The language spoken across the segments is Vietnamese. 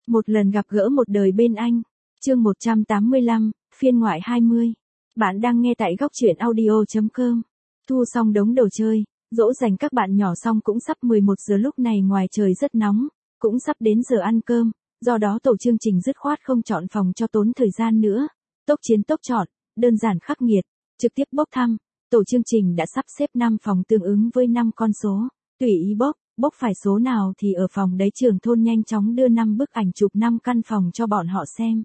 Một lần gặp gỡ một đời bên anh. Chương 185, phiên ngoại 20. Bạn đang nghe tại góc truyện audio.com. Thu xong đống đồ chơi, dỗ dành các bạn nhỏ xong cũng sắp 11 giờ, lúc này ngoài trời rất nóng, cũng sắp đến giờ ăn cơm, do đó tổ chương trình dứt khoát không chọn phòng cho tốn thời gian nữa. Tốc chiến tốc chọn, đơn giản khắc nghiệt, trực tiếp bốc thăm. Tổ chương trình đã sắp xếp 5 phòng tương ứng với 5 con số, tùy ý bốc phải số nào thì ở phòng đấy. Trưởng thôn nhanh chóng đưa 5 bức ảnh chụp 5 căn phòng cho bọn họ xem.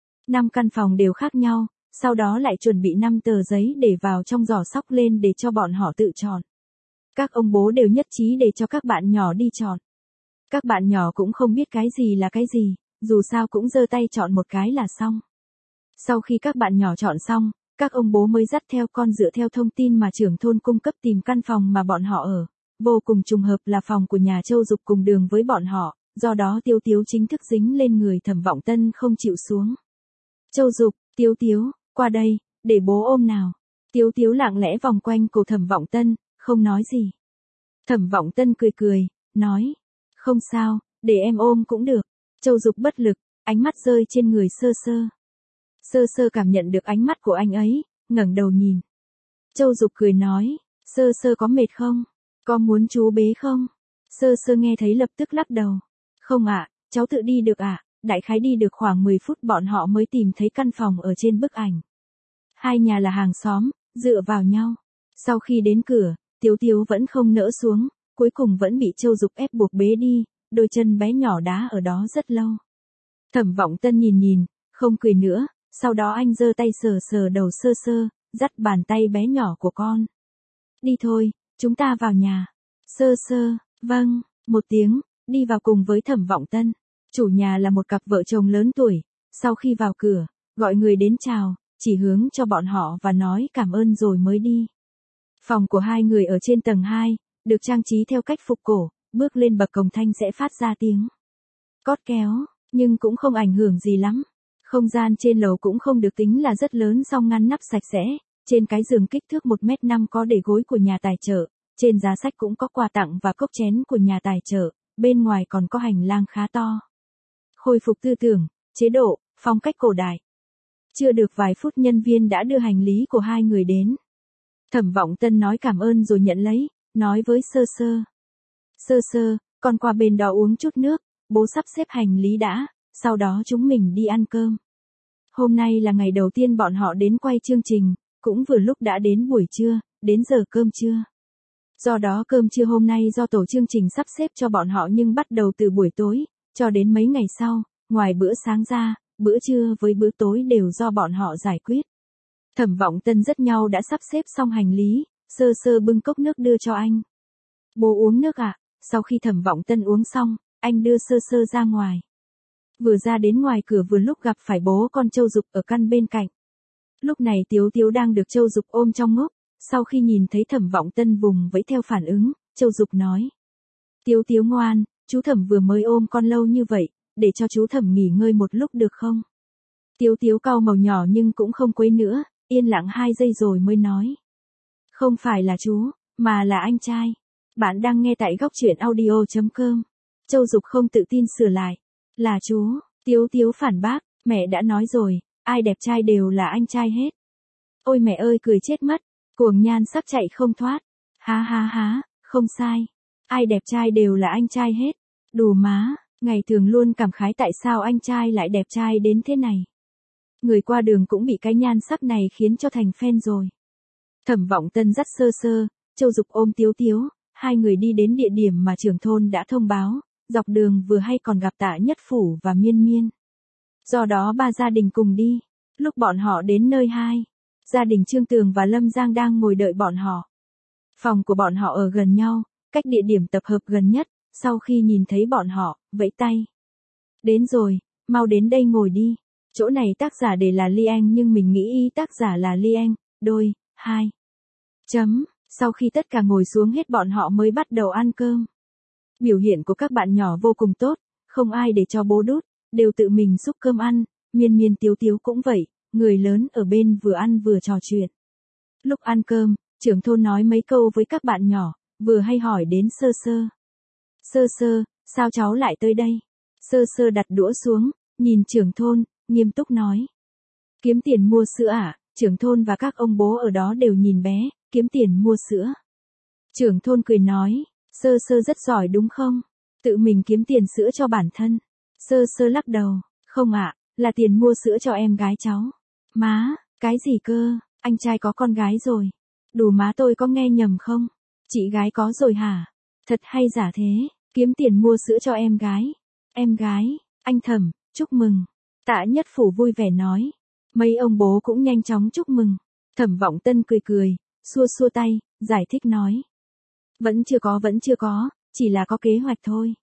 5 căn phòng đều khác nhau, sau đó lại chuẩn bị 5 tờ giấy để vào trong giỏ xóc lên để cho bọn họ tự chọn. Các ông bố đều nhất trí để cho các bạn nhỏ đi chọn. Các bạn nhỏ cũng không biết cái gì là cái gì, dù sao cũng giơ tay chọn một cái là xong. Sau khi các bạn nhỏ chọn xong, các ông bố mới dắt theo con dựa theo thông tin mà trưởng thôn cung cấp tìm căn phòng mà bọn họ ở. Vô cùng trùng hợp là phòng của nhà Châu Dục cùng đường với bọn họ, do đó Tiếu Tiếu chính thức dính lên người Thẩm Vọng Tân không chịu xuống. Châu Dục, Tiếu Tiếu, qua đây, để bố ôm nào. Tiếu Tiếu lặng lẽ vòng quanh cổ Thẩm Vọng Tân, không nói gì. Thẩm Vọng Tân cười, nói, không sao, để em ôm cũng được. Châu Dục bất lực, ánh mắt rơi trên người Sơ Sơ. Sơ Sơ cảm nhận được ánh mắt của anh ấy, ngẩng đầu nhìn. Châu Dục cười nói, Sơ Sơ có mệt không? Có muốn chú bế không? Sơ Sơ nghe thấy lập tức lắc đầu. Không ạ, cháu tự đi được ạ. Đại khái đi được khoảng 10 phút bọn họ mới tìm thấy căn phòng ở trên bức ảnh. Hai nhà là hàng xóm, dựa vào nhau. Sau khi đến cửa, Tiếu Tiếu vẫn không nỡ xuống, cuối cùng vẫn bị Châu Dục ép buộc bế đi, đôi chân bé nhỏ đá ở đó rất lâu. Thẩm Vọng Tân nhìn, không cười nữa, sau đó anh giơ tay sờ đầu Sơ Sơ, dắt bàn tay bé nhỏ của con. Đi thôi, chúng ta vào nhà. Sơ Sơ, vâng, một tiếng, đi vào cùng với Thẩm Vọng Tân. Chủ nhà là một cặp vợ chồng lớn tuổi, sau khi vào cửa, gọi người đến chào, chỉ hướng cho bọn họ và nói cảm ơn rồi mới đi. Phòng của hai người ở trên tầng 2, được trang trí theo cách phục cổ, bước lên bậc cầu thang sẽ phát ra tiếng cót kéo, nhưng cũng không ảnh hưởng gì lắm. Không gian trên lầu cũng không được tính là rất lớn, song ngăn nắp sạch sẽ, trên cái giường kích thước 1m5 có để gối của nhà tài trợ, trên giá sách cũng có quà tặng và cốc chén của nhà tài trợ, bên ngoài còn có hành lang khá to. Khôi phục tư tưởng, chế độ, phong cách cổ đại. Chưa được vài phút nhân viên đã đưa hành lý của hai người đến. Thẩm Vọng Tân nói cảm ơn rồi nhận lấy, nói với Sơ Sơ. Sơ Sơ, con qua bên đó uống chút nước, bố sắp xếp hành lý đã, sau đó chúng mình đi ăn cơm. Hôm nay là ngày đầu tiên bọn họ đến quay chương trình, cũng vừa lúc đã đến buổi trưa, đến giờ cơm trưa. Do đó cơm trưa hôm nay do tổ chương trình sắp xếp cho bọn họ nhưng bắt đầu từ buổi tối, cho đến mấy ngày sau, ngoài bữa sáng ra, bữa trưa với bữa tối đều do bọn họ giải quyết. Thẩm Vọng Tân rất nhau đã sắp xếp xong hành lý, Sơ Sơ bưng cốc nước đưa cho anh. Bố uống nước ạ. Sau khi Thẩm Vọng Tân uống xong, anh đưa Sơ Sơ ra ngoài. Vừa ra đến ngoài cửa vừa lúc gặp phải bố con Châu Dục ở căn bên cạnh. Lúc này Tiếu Tiếu đang được Châu Dục ôm trong ngốc, sau khi nhìn thấy Thẩm Vọng Tân vùng vẫy theo phản ứng, Châu Dục nói. Tiếu Tiếu ngoan, chú Thẩm vừa mới ôm con lâu như vậy, để cho chú Thẩm nghỉ ngơi một lúc được không? Tiếu Tiếu cau màu nhỏ nhưng cũng không quấy nữa, yên lặng 2 giây rồi mới nói. Không phải là chú, mà là anh trai. Bạn đang nghe tại góc truyện audio.com. Châu Dục không tự tin sửa lại. Là chú, Tiếu Tiếu phản bác, mẹ đã nói rồi, ai đẹp trai đều là anh trai hết. Ôi mẹ ơi cười chết mất, cuồng nhan sắp chạy không thoát. Há, không sai. Ai đẹp trai đều là anh trai hết. Đù má, ngày thường luôn cảm khái tại sao anh trai lại đẹp trai đến thế này. Người qua đường cũng bị cái nhan sắc này khiến cho thành fan rồi. Thẩm Vọng Tân dắt Sơ Sơ, Châu Dục ôm Tiếu Tiếu, hai người đi đến địa điểm mà trưởng thôn đã thông báo, dọc đường vừa hay còn gặp Tạ Nhất Phủ và Miên Miên. Do đó 3 gia đình cùng đi. Lúc bọn họ đến nơi 2, gia đình Trương Tường và Lâm Giang đang ngồi đợi bọn họ. Phòng của bọn họ ở gần nhau, cách địa điểm tập hợp gần nhất, sau khi nhìn thấy bọn họ, vẫy tay. Đến rồi, mau đến đây ngồi đi. Chỗ này tác giả để là Liang nhưng mình nghĩ ý tác giả là Liang, đôi, 2. Sau khi tất cả ngồi xuống hết bọn họ mới bắt đầu ăn cơm. Biểu hiện của các bạn nhỏ vô cùng tốt, không ai để cho bố đút, đều tự mình xúc cơm ăn, Miên Miên Tiếu Tiếu cũng vậy, người lớn ở bên vừa ăn vừa trò chuyện. Lúc ăn cơm, trưởng thôn nói mấy câu với các bạn nhỏ, vừa hay hỏi đến Sơ Sơ. Sơ Sơ, sao cháu lại tới đây? Sơ sơ đặt đũa xuống, nhìn trưởng thôn, nghiêm túc nói. Kiếm tiền mua sữa à? Trưởng thôn và các ông bố ở đó đều nhìn bé, kiếm tiền mua sữa. Trưởng thôn cười nói, sơ sơ rất giỏi đúng không? Tự mình kiếm tiền sữa cho bản thân. Sơ sơ lắc đầu, không ạ, là tiền mua sữa cho em gái cháu. Má, cái gì cơ, anh trai có con gái rồi. Đủ má tôi có nghe nhầm không? Chị gái có rồi hả? Thật hay giả thế, kiếm tiền mua sữa cho em gái. Em gái, anh Thẩm, chúc mừng. Tạ Nhất Phủ vui vẻ nói. Mấy ông bố cũng nhanh chóng chúc mừng. Thẩm Vọng Tân cười cười, xua xua tay, giải thích nói. Vẫn chưa có, chỉ là có kế hoạch thôi.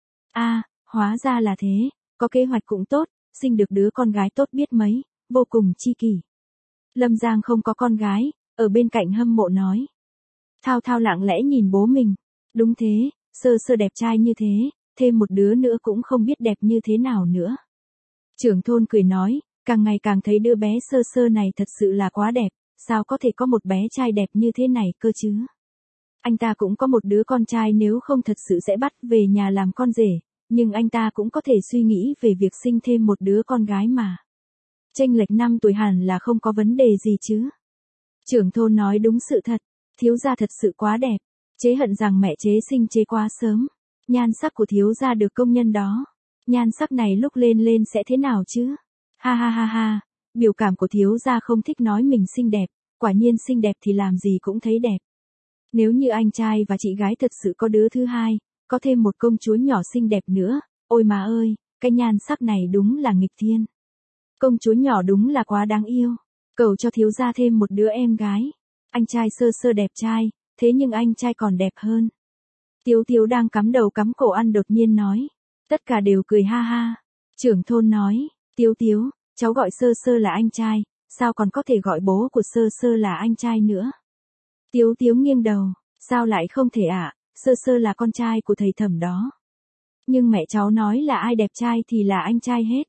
À, hóa ra là thế, có kế hoạch cũng tốt, sinh được đứa con gái tốt biết mấy, vô cùng chi kỷ. Lâm Giang không có con gái, ở bên cạnh hâm mộ nói. Thao Thao lặng lẽ nhìn bố mình. Đúng thế, sơ sơ đẹp trai như thế, thêm một đứa nữa cũng không biết đẹp như thế nào nữa. Trưởng thôn cười nói, càng ngày càng thấy đứa bé sơ sơ này thật sự là quá đẹp, sao có thể có một bé trai đẹp như thế này cơ chứ? Anh ta cũng có một đứa con trai nếu không thật sự sẽ bắt về nhà làm con rể, nhưng anh ta cũng có thể suy nghĩ về việc sinh thêm một đứa con gái mà. Chênh lệch 5 tuổi hẳn là không có vấn đề gì chứ. Trưởng thôn nói đúng sự thật, thiếu gia thật sự quá đẹp, chế hận rằng mẹ chế sinh chế quá sớm. Nhan sắc của thiếu gia được công nhân đó. Nhan sắc này lúc lên lên sẽ thế nào chứ? Ha ha ha ha, biểu cảm của thiếu gia không thích nói mình xinh đẹp, quả nhiên xinh đẹp thì làm gì cũng thấy đẹp. Nếu như anh trai và chị gái thật sự có đứa thứ hai, có thêm một công chúa nhỏ xinh đẹp nữa, ôi má ơi, cái nhan sắc này đúng là nghịch thiên. Công chúa nhỏ đúng là quá đáng yêu, cầu cho thiếu gia thêm một đứa em gái. Anh trai sơ sơ đẹp trai, thế nhưng anh trai còn đẹp hơn. Tiếu Tiếu đang cắm đầu cắm cổ ăn đột nhiên nói. Tất cả đều cười ha ha. Trưởng thôn nói, Tiếu Tiếu, cháu gọi sơ sơ là anh trai, sao còn có thể gọi bố của sơ sơ là anh trai nữa? Tiếu Tiếu nghiêng đầu, sao lại không thể ạ, sơ sơ là con trai của thầy Thẩm đó. Nhưng mẹ cháu nói là ai đẹp trai thì là anh trai hết.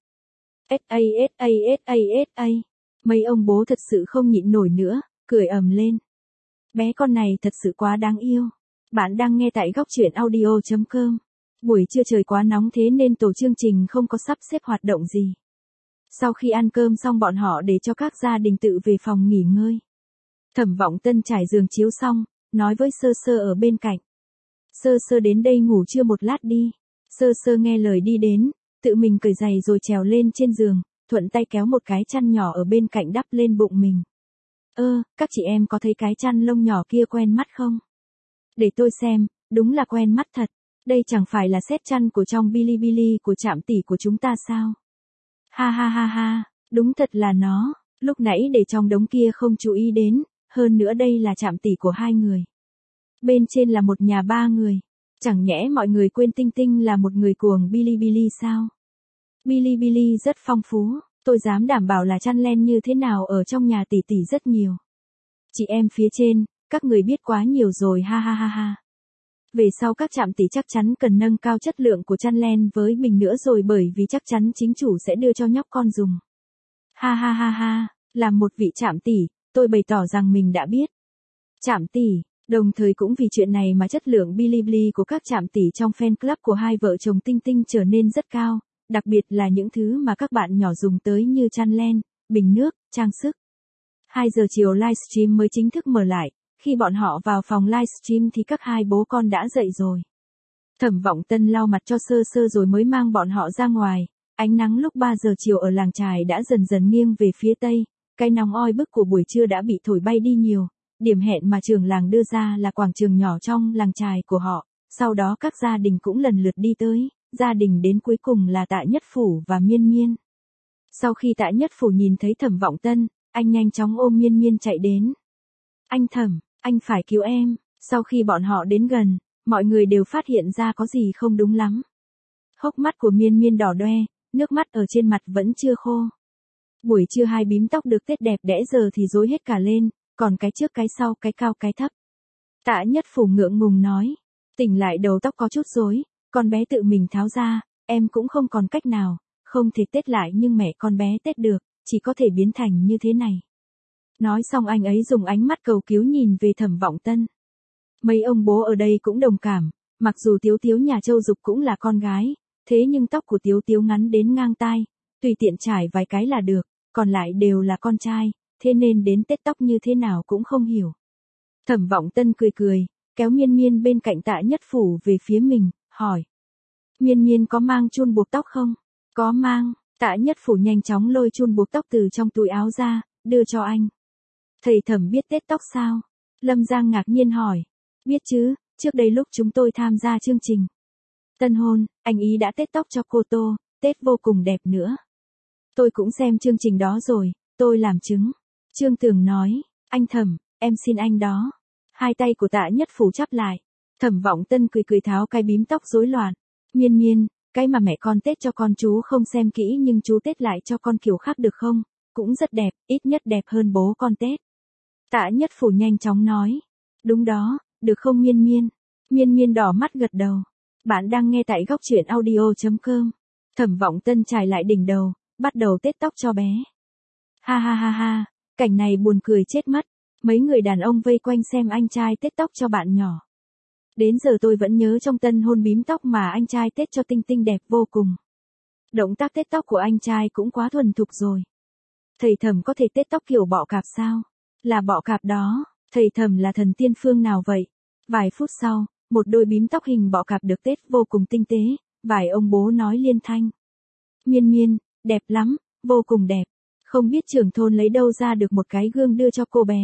S.A. Mấy ông bố thật sự không nhịn nổi nữa, cười ầm lên. Bé con này thật sự quá đáng yêu. Bạn đang nghe tại góc truyện audio.com. Buổi trưa trời quá nóng thế nên tổ chương trình không có sắp xếp hoạt động gì. Sau khi ăn cơm xong bọn họ để cho các gia đình tự về phòng nghỉ ngơi. Thẩm Vọng Tân trải giường chiếu xong, nói với sơ sơ ở bên cạnh. Sơ sơ đến đây ngủ trưa một lát đi. Sơ sơ nghe lời đi đến, tự mình cởi giày rồi trèo lên trên giường, thuận tay kéo một cái chăn nhỏ ở bên cạnh đắp lên bụng mình. Các chị em có thấy cái chăn lông nhỏ kia quen mắt không? Để tôi xem, đúng là quen mắt thật. Đây chẳng phải là set chăn của trong Bilibili của Trạm Tỷ của chúng ta sao? Ha ha ha ha, đúng thật là nó, lúc nãy để trong đống kia không chú ý đến, hơn nữa đây là Trạm Tỷ của 2 người. Bên trên là một nhà 3 người. Chẳng nhẽ mọi người quên Tinh Tinh là một người cuồng Bilibili sao? Bilibili rất phong phú, tôi dám đảm bảo là chăn len như thế nào ở trong nhà tỷ tỷ rất nhiều. Chị em phía trên, các người biết quá nhiều rồi ha ha ha ha. Về sau các Trạm Tỷ chắc chắn cần nâng cao chất lượng của chăn len với mình nữa rồi bởi vì chắc chắn chính chủ sẽ đưa cho nhóc con dùng. Ha ha ha ha, làm một vị Trạm Tỷ, tôi bày tỏ rằng mình đã biết. Trạm Tỷ, đồng thời cũng vì chuyện này mà chất lượng Bilibili của các Trạm Tỷ trong fan club của hai vợ chồng Tinh Tinh trở nên rất cao, đặc biệt là những thứ mà các bạn nhỏ dùng tới như chăn len, bình nước, trang sức. 2 giờ chiều livestream mới chính thức mở lại, khi bọn họ vào phòng livestream thì các hai bố con đã dậy rồi. Thẩm Vọng Tân lau mặt cho sơ sơ rồi mới mang bọn họ ra ngoài, ánh nắng lúc 3 giờ chiều ở làng chài đã dần dần nghiêng về phía tây, cái nóng oi bức của buổi trưa đã bị thổi bay đi nhiều, điểm hẹn mà trưởng làng đưa ra là quảng trường nhỏ trong làng chài của họ, sau đó các gia đình cũng lần lượt đi tới, gia đình đến cuối cùng là Tạ Nhất Phủ và Miên Miên. Sau khi Tạ Nhất Phủ nhìn thấy Thẩm Vọng Tân, anh nhanh chóng ôm Miên Miên chạy đến. Anh Thẩm, anh phải cứu em. Sau khi bọn họ đến gần, mọi người đều phát hiện ra có gì không đúng lắm. Hốc mắt của Miên Miên đỏ đoe, nước mắt ở trên mặt vẫn chưa khô. Buổi trưa hai bím tóc được tết đẹp đẽ giờ thì rối hết cả lên, còn cái trước cái sau cái cao cái thấp. Tạ Nhất Phủ ngượng ngùng nói, tỉnh lại đầu tóc có chút rối, con bé tự mình tháo ra, em cũng không còn cách nào, không thể tết lại nhưng mẹ con bé tết được, chỉ có thể biến thành như thế này. Nói xong anh ấy dùng ánh mắt cầu cứu nhìn về Thẩm Vọng Tân. Mấy ông bố ở đây cũng đồng cảm, mặc dù Tiếu Tiếu nhà Châu Dục cũng là con gái, thế nhưng tóc của Tiếu Tiếu ngắn đến ngang tai, tùy tiện trải vài cái là được, còn lại đều là con trai, thế nên đến tết tóc như thế nào cũng không hiểu. Thẩm Vọng Tân cười cười, kéo Miên Miên bên cạnh Tạ Nhất Phủ về phía mình, hỏi. Miên Miên có mang chun buộc tóc không? Có mang, Tạ Nhất Phủ nhanh chóng lôi chun buộc tóc từ trong túi áo ra, đưa cho anh. Thầy Thẩm biết tết tóc sao? Lâm Giang ngạc nhiên hỏi. Biết chứ, trước đây lúc chúng tôi tham gia chương trình tân hôn, anh ý đã tết tóc cho cô Tô, tết vô cùng đẹp nữa. Tôi cũng xem chương trình đó rồi, tôi làm chứng. Trương Tường nói, anh Thẩm, em xin anh đó. Hai tay của Tạ Nhất Phủ chắp lại. Thẩm Vọng Tân cười cười tháo cái bím tóc rối loạn. Miên Miên, cái mà mẹ con tết cho con chú không xem kỹ nhưng chú tết lại cho con kiểu khác được không? Cũng rất đẹp, ít nhất đẹp hơn bố con tết. Tạ Nhất Phủ nhanh chóng nói. Đúng đó, được không Miên Miên? Miên Miên đỏ mắt gật đầu. Bạn đang nghe tại góc truyện audio.com. Thẩm Vọng Tân chải lại đỉnh đầu, bắt đầu tết tóc cho bé. Ha ha ha ha, cảnh này buồn cười chết mất. Mấy người đàn ông vây quanh xem anh trai tết tóc cho bạn nhỏ. Đến giờ tôi vẫn nhớ trong tân hôn bím tóc mà anh trai tết cho Tinh Tinh đẹp vô cùng. Động tác tết tóc của anh trai cũng quá thuần thục rồi. Thầy Thẩm có thể tết tóc kiểu bọ cạp sao? Là bọ cạp đó, thầy Thẩm là thần tiên phương nào vậy? Vài phút sau, một đôi bím tóc hình bọ cạp được tết vô cùng tinh tế, vài ông bố nói liên thanh. Miên Miên, đẹp lắm, vô cùng đẹp. Không biết trưởng thôn lấy đâu ra được một cái gương đưa cho cô bé.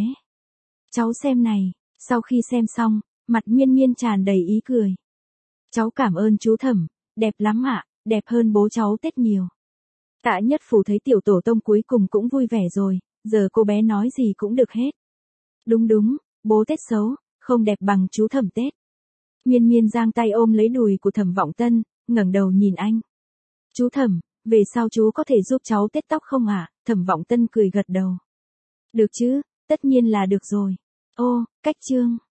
Cháu xem này, sau khi xem xong, mặt Miên Miên tràn đầy ý cười. Cháu cảm ơn chú Thẩm, đẹp lắm ạ, đẹp hơn bố cháu tết nhiều. Tạ Nhất Phủ thấy tiểu tổ tông cuối cùng cũng vui vẻ rồi, giờ cô bé nói gì cũng được hết. Đúng đúng, bố tết xấu, không đẹp bằng chú Thẩm tết. Miên Miên giang tay ôm lấy đùi của Thẩm Vọng Tân, ngẩng đầu nhìn anh. Chú Thẩm, về sau chú có thể giúp cháu tết tóc không ạ? Thẩm Vọng Tân cười gật đầu. Được chứ, tất nhiên là được rồi. Ô, cách chương.